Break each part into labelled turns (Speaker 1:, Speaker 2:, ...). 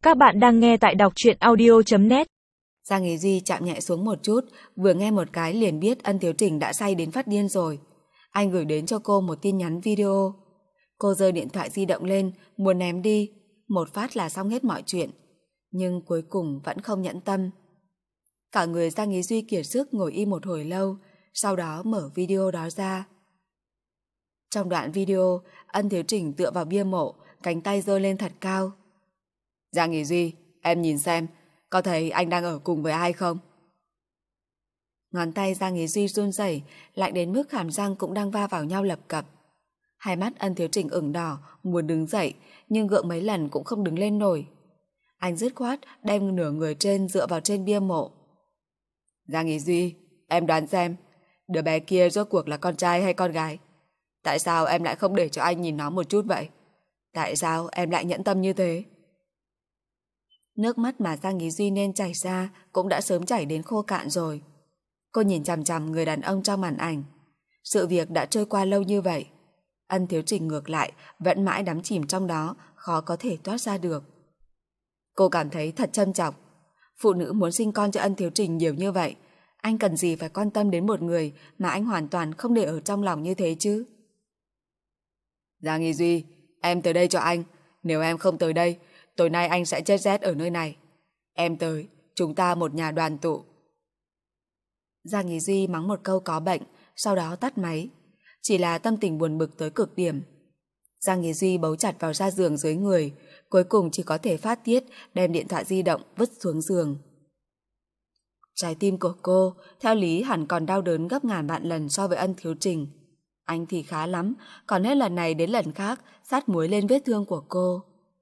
Speaker 1: Các bạn đang nghe tại đọc truyện audio.net.
Speaker 2: Giang Ý Duy chạm nhẹ xuống một chút, vừa nghe một cái liền biết Ân Thiếu Trình đã say đến phát điên rồi. Anh gửi đến cho cô một tin nhắn video. Cô giơ điện thoại di động lên, muốn ném đi, một phát là xong hết mọi chuyện. Nhưng cuối cùng vẫn không nhẫn tâm. Cả người Giang Ý Duy kiệt sức ngồi im một hồi lâu, sau đó mở video đó ra. Trong đoạn video, Ân Thiếu Trình tựa vào bia mộ, cánh tay giơ lên thật cao. Giang Ý Duy, em nhìn xem, có thấy anh đang ở cùng với ai không? Ngón tay Giang Ý Duy run rẩy, lạnh đến mức hàm răng cũng đang va vào nhau lập cập. Hai mắt Ân Thiếu Trình ửng đỏ, muốn đứng dậy, nhưng gượng mấy lần cũng không đứng lên nổi. Anh dứt khoát đem nửa người trên dựa vào trên bia mộ. Giang Ý Duy, em đoán xem, đứa bé kia rốt cuộc là con trai hay con gái? Tại sao em lại không để cho anh nhìn nó một chút vậy? Tại sao em lại nhẫn tâm như thế? Nước mắt mà Giang Ý Duy nên chảy ra cũng đã sớm chảy đến khô cạn rồi. Cô nhìn chằm chằm người đàn ông trong màn ảnh. Sự việc đã trôi qua lâu như vậy. Ân Thiếu Trình ngược lại vẫn mãi đắm chìm trong đó, khó có thể thoát ra được. Cô cảm thấy thật trân trọng. Phụ nữ muốn sinh con cho Ân Thiếu Trình nhiều như vậy, anh cần gì phải quan tâm đến một người mà anh hoàn toàn không để ở trong lòng như thế chứ? Giang Ý Duy, em tới đây cho anh. Nếu em không tới đây, tối nay anh sẽ chết rét ở nơi này. Em tới, chúng ta một nhà đoàn tụ. Giang Ý Duy mắng một câu có bệnh, sau đó tắt máy. Chỉ là tâm tình buồn bực tới cực điểm. Giang Ý Duy bấu chặt vào da giường dưới người, cuối cùng chỉ có thể phát tiết, đem điện thoại di động vứt xuống giường. Trái tim của cô, theo lý hẳn còn đau đớn gấp ngàn vạn lần so với Ân Thiếu Trình. Anh thì khá lắm, còn hết lần này đến lần khác sát muối lên vết thương của cô.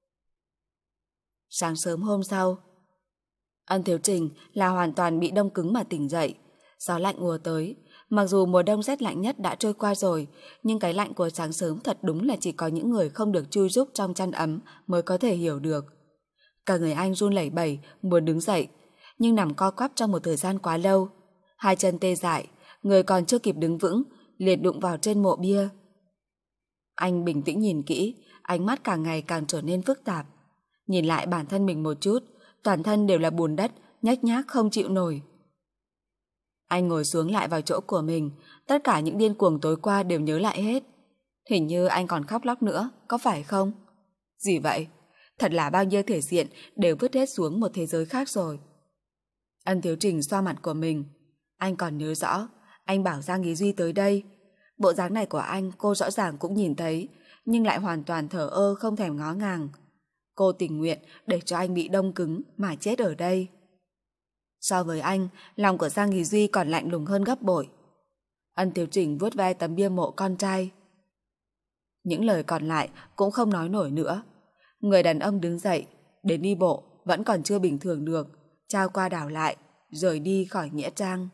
Speaker 2: Sáng sớm hôm sau, Ân Thiếu Trình là hoàn toàn bị đông cứng mà tỉnh dậy. Gió lạnh ùa tới. Mặc dù mùa đông rét lạnh nhất đã trôi qua rồi, nhưng cái lạnh của sáng sớm thật đúng là chỉ có những người không được chui rúc trong chăn ấm mới có thể hiểu được. Cả người anh run lẩy bẩy, muốn đứng dậy, nhưng nằm co quắp trong một thời gian quá lâu. Hai chân tê dại, người còn chưa kịp đứng vững, liền đụng vào trên mộ bia. Anh bình tĩnh nhìn kỹ, ánh mắt càng ngày càng trở nên phức tạp. Nhìn lại bản thân mình một chút, toàn thân đều là bùn đất, nhếch nhác không chịu nổi. Anh ngồi xuống lại vào chỗ của mình, tất cả những điên cuồng tối qua đều nhớ lại hết. Hình như anh còn khóc lóc nữa, có phải không? Gì vậy? Thật là bao nhiêu thể diện đều vứt hết xuống một thế giới khác rồi. Ân Thiếu Trình xoa mặt của mình. Anh còn nhớ rõ, anh bảo Giang Ý Duy tới đây. Bộ dáng này của anh cô rõ ràng cũng nhìn thấy, nhưng lại hoàn toàn thờ ơ không thèm ngó ngàng. Cô tình nguyện để cho anh bị đông cứng mà chết ở đây. So với anh, lòng của Giang Ý Duy còn lạnh lùng hơn gấp bội. Ân Thiếu Trình vuốt ve tấm bia mộ con trai. Những lời còn lại cũng không nói nổi nữa. Người đàn ông đứng dậy, đến đi bộ vẫn còn chưa bình thường được, trao qua đảo lại, rời đi khỏi nghĩa trang.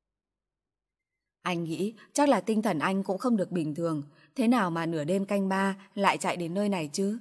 Speaker 2: Anh nghĩ chắc là tinh thần anh cũng không được bình thường, thế nào mà nửa đêm canh ba lại chạy đến nơi này chứ?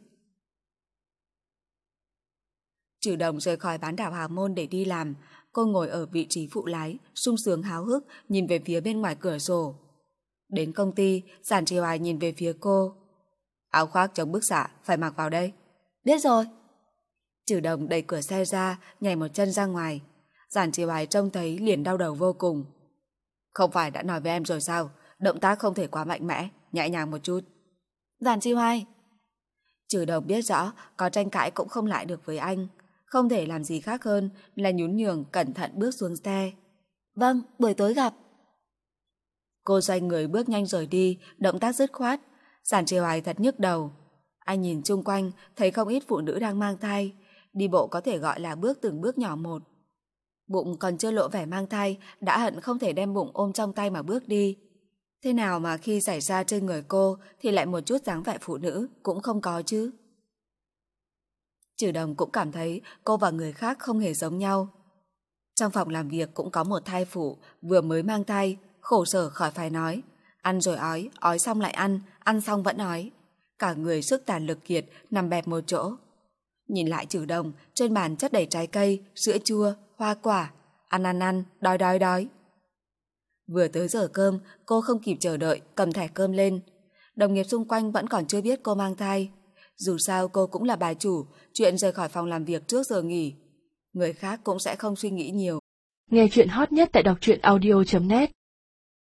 Speaker 2: Trừ Đồng rời khỏi bán đảo Hà Môn để đi làm, cô ngồi ở vị trí phụ lái, sung sướng háo hức nhìn về phía bên ngoài cửa sổ. Đến công ty, Giản Trì Hoài nhìn về phía cô. Áo khoác chống bức xạ, phải mặc vào đây. Biết rồi. Trừ Đồng đẩy cửa xe ra, nhảy một chân ra ngoài. Giản Trì Hoài trông thấy liền đau đầu vô cùng. Không phải đã nói với em rồi sao, động tác không thể quá mạnh mẽ, nhẹ nhàng một chút. Giản Trì Hoài. Trừ Đồng biết rõ có tranh cãi cũng không lại được với anh, không thể làm gì khác hơn là nhún nhường cẩn thận bước xuống xe. Vâng, buổi tối gặp. Cô xoay người bước nhanh rời đi, động tác dứt khoát. Giản Trì Hoài thật nhức đầu. Anh nhìn chung quanh, thấy không ít phụ nữ đang mang thai, đi bộ có thể gọi là bước từng bước nhỏ một. Bụng còn chưa lộ vẻ mang thai, đã hận không thể đem bụng ôm trong tay mà bước đi. Thế nào mà khi xảy ra trên người cô thì lại một chút dáng vẻ phụ nữ cũng không có chứ? Trừ Đồng cũng cảm thấy cô và người khác không hề giống nhau. Trong phòng làm việc cũng có một thai phụ vừa mới mang thai, khổ sở khỏi phải nói. Ăn rồi ói xong lại ăn xong vẫn ói. Cả người sức tàn lực kiệt, nằm bẹp một chỗ. Nhìn lại Trừ Đồng, trên bàn chất đầy trái cây, sữa chua, hoa quả. Ăn, đói. Vừa tới giờ cơm, cô không kịp chờ đợi, cầm thẻ cơm lên. Đồng nghiệp xung quanh vẫn còn chưa biết cô mang thai. Dù sao cô cũng là bà chủ, chuyện rời khỏi phòng làm việc trước giờ nghỉ. Người khác cũng sẽ không suy nghĩ nhiều.
Speaker 1: Nghe chuyện hot nhất tại đọc truyện audio.net